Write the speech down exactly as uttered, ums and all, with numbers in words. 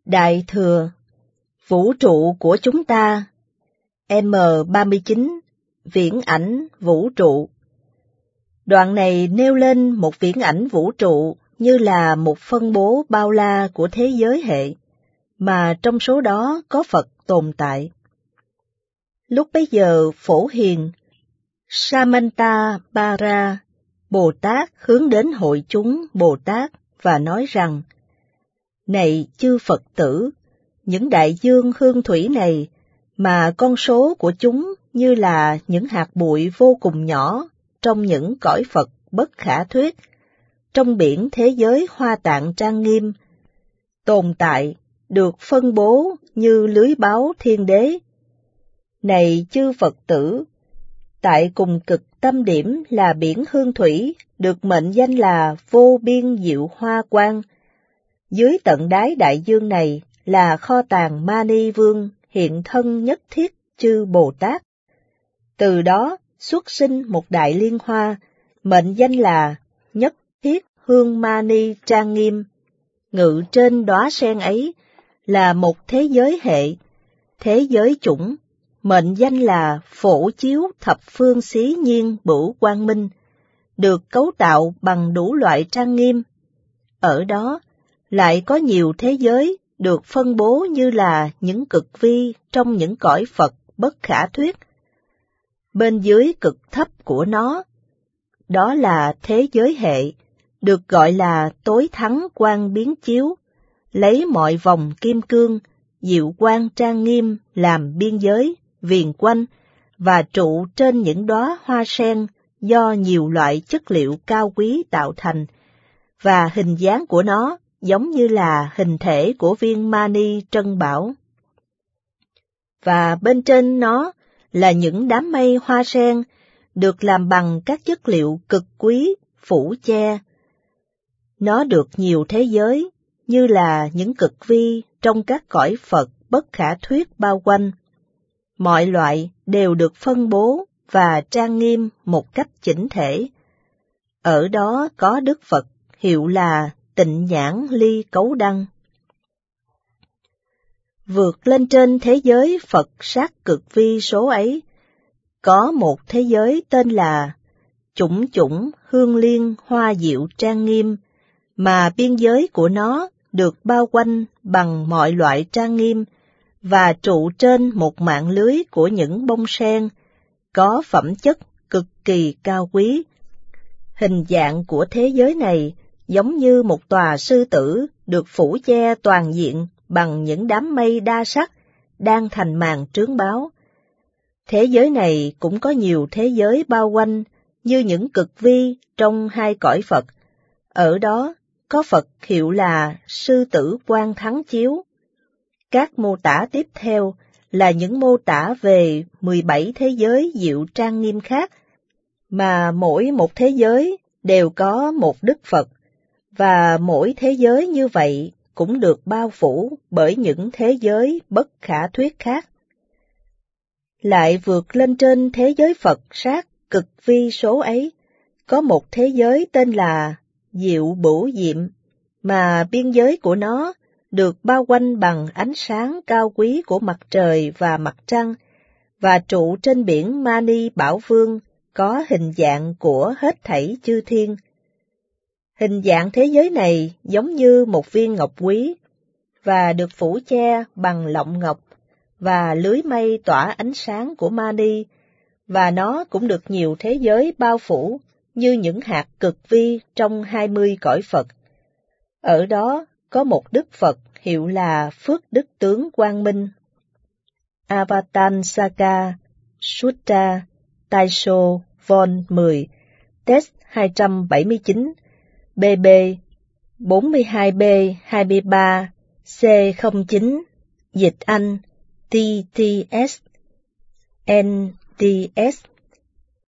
Đại thừa, vũ trụ của chúng ta, M ba mươi chín, viễn ảnh vũ trụ. Đoạn này nêu lên một viễn ảnh vũ trụ như là một phân bố bao la của thế giới hệ, mà trong số đó có Phật tồn tại. Lúc bấy giờ Phổ Hiền, Samantabhara, Bồ Tát hướng đến hội chúng Bồ Tát và nói rằng: Này chư Phật tử, những đại dương hương thủy này mà con số của chúng như là những hạt bụi vô cùng nhỏ trong những cõi Phật bất khả thuyết, trong biển thế giới hoa tạng trang nghiêm, tồn tại, được phân bố như lưới báo thiên đế. Này chư Phật tử, tại cùng cực tâm điểm là biển hương thủy, được mệnh danh là vô biên diệu hoa quang. Dưới tận đáy đại dương này là kho tàng Mani Vương hiện thân nhất thiết chư Bồ Tát. Từ đó xuất sinh một đại liên hoa, mệnh danh là nhất thiết hương Mani trang nghiêm. Ngự trên đóa sen ấy là một thế giới hệ, thế giới chủng, mệnh danh là phổ chiếu thập phương xí nhiên bửu quang minh, được cấu tạo bằng đủ loại trang nghiêm. Ở đó lại có nhiều thế giới được phân bố như là những cực vi trong những cõi Phật bất khả thuyết. Bên dưới cực thấp của nó, đó là thế giới hệ, được gọi là tối thắng quang biến chiếu, lấy mọi vòng kim cương, diệu quang trang nghiêm làm biên giới, viền quanh, và trụ trên những đóa hoa sen do nhiều loại chất liệu cao quý tạo thành, và hình dáng của nó giống như là hình thể của viên mani trân bảo. Và bên trên nó là những đám mây hoa sen, được làm bằng các chất liệu cực quý, phủ che. Nó được nhiều thế giới, như là những cực vi trong các cõi Phật bất khả thuyết bao quanh. Mọi loại đều được phân bố và trang nghiêm một cách chỉnh thể. Ở đó có Đức Phật hiệu là Tịnh Nhãn Ly Cấu Đăng. Vượt lên trên thế giới Phật sát cực vi số ấy, có một thế giới tên là Chủng Chủng Hương Liên Hoa Diệu Trang Nghiêm, mà biên giới của nó được bao quanh bằng mọi loại trang nghiêm, và trụ trên một mạng lưới của những bông sen, có phẩm chất cực kỳ cao quý. Hình dạng của thế giới này giống như một tòa sư tử được phủ che toàn diện bằng những đám mây đa sắc đang thành màn trướng báo. Thế giới này cũng có nhiều thế giới bao quanh như những cực vi trong hai cõi Phật. Ở đó có Phật hiệu là Sư Tử Quang Thắng Chiếu. Các mô tả tiếp theo là những mô tả về mười bảy thế giới diệu trang nghiêm khác, mà mỗi một thế giới đều có một Đức Phật, và mỗi thế giới như vậy cũng được bao phủ bởi những thế giới bất khả thuyết khác. Lại vượt lên trên thế giới Phật sát cực vi số ấy, có một thế giới tên là Diệu Bửu Diệm, mà biên giới của nó được bao quanh bằng ánh sáng cao quý của mặt trời và mặt trăng, và trụ trên biển Mani Bảo Vương có hình dạng của hết thảy chư thiên. Hình dạng thế giới này giống như một viên ngọc quý, và được phủ che bằng lọng ngọc, và lưới mây tỏa ánh sáng của Mani, và nó cũng được nhiều thế giới bao phủ như những hạt cực vi trong hai mươi cõi Phật. Ở đó có một Đức Phật hiệu là Phước Đức Tướng Quang Minh. Avatansaka Sutta Taisho Vol mười, Text hai trăm bảy mươi chín, B B bốn mươi hai B hai mươi ba C không chín, Dịch Anh T T S N T S